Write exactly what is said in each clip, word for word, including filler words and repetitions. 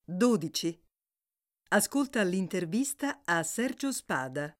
dodici. Ascolta l'intervista a Sergio Spada.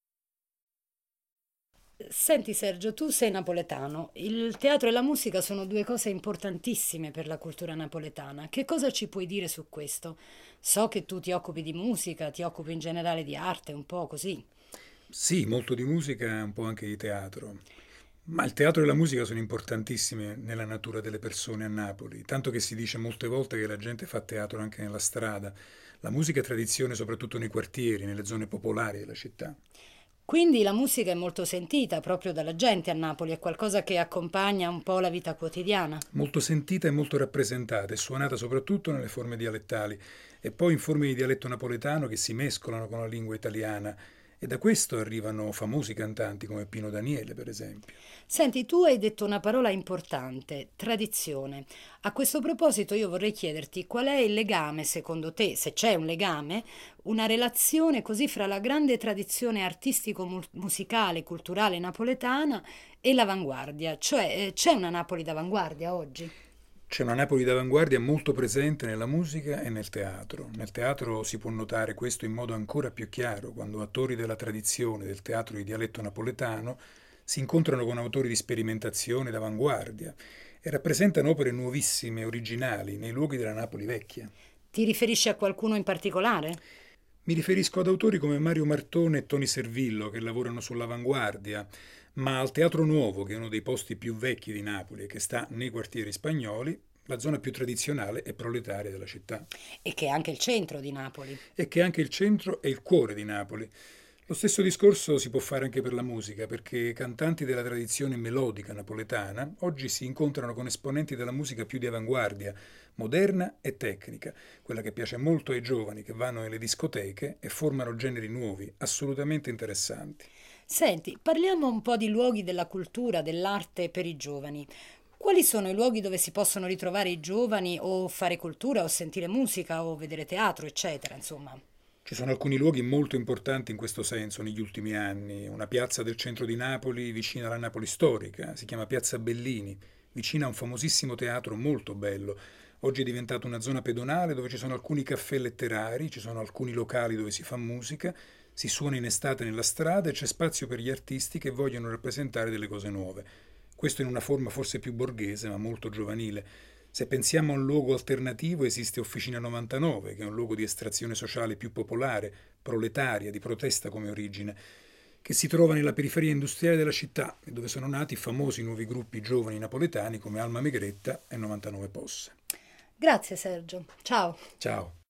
Senti Sergio, tu sei napoletano. Il teatro e la musica sono due cose importantissime per la cultura napoletana. Che cosa ci puoi dire su questo? So che tu ti occupi di musica, ti occupi in generale di arte, un po' così. Sì, molto di musica e un po' anche di teatro. Ma il teatro e la musica sono importantissime nella natura delle persone a Napoli, tanto che si dice molte volte che la gente fa teatro anche nella strada. La musica è tradizione soprattutto nei quartieri, nelle zone popolari della città. Quindi la musica è molto sentita proprio dalla gente a Napoli, è qualcosa che accompagna un po' la vita quotidiana. Molto sentita e molto rappresentata e suonata soprattutto nelle forme dialettali e poi in forme di dialetto napoletano che si mescolano con la lingua italiana e da questo arrivano famosi cantanti come Pino Daniele, per esempio. Senti, tu hai detto una parola importante, tradizione. A questo proposito io vorrei chiederti qual è il legame, secondo te, se c'è un legame, una relazione così fra la grande tradizione artistico-musicale, culturale napoletana e l'avanguardia, cioè eh, c'è una Napoli d'avanguardia oggi? C'è una Napoli d'avanguardia molto presente nella musica e nel teatro. Nel teatro si può notare questo in modo ancora più chiaro quando attori della tradizione del teatro di dialetto napoletano si incontrano con autori di sperimentazione d'avanguardia e rappresentano opere nuovissime, originali, nei luoghi della Napoli vecchia. Ti riferisci a qualcuno in particolare? Mi riferisco ad autori come Mario Martone e Toni Servillo che lavorano sull'avanguardia, ma al Teatro Nuovo, che è uno dei posti più vecchi di Napoli e che sta nei quartieri spagnoli, la zona più tradizionale e proletaria della città, E che è anche il centro di Napoli. e che è anche il centro e il cuore di Napoli. Lo stesso discorso si può fare anche per la musica, perché cantanti della tradizione melodica napoletana oggi si incontrano con esponenti della musica più di avanguardia, moderna e tecnica, quella che piace molto ai giovani che vanno nelle discoteche e formano generi nuovi, assolutamente interessanti. Senti, parliamo un po' di luoghi della cultura, dell'arte per i giovani. Quali sono i luoghi dove si possono ritrovare i giovani o fare cultura o sentire musica o vedere teatro, eccetera, insomma? Ci sono alcuni luoghi molto importanti in questo senso negli ultimi anni. Una piazza del centro di Napoli vicina alla Napoli storica, si chiama Piazza Bellini, vicina a un famosissimo teatro molto bello. Oggi è diventata una zona pedonale dove ci sono alcuni caffè letterari, ci sono alcuni locali dove si fa musica, si suona in estate nella strada e c'è spazio per gli artisti che vogliono rappresentare delle cose nuove. Questo in una forma forse più borghese, ma molto giovanile. Se pensiamo a un luogo alternativo, esiste Officina novantanove, che è un luogo di estrazione sociale più popolare, proletaria, di protesta come origine, che si trova nella periferia industriale della città, e dove sono nati famosi nuovi gruppi giovani napoletani come Alma Megretta e novantanove Posse. Grazie Sergio, ciao. Ciao!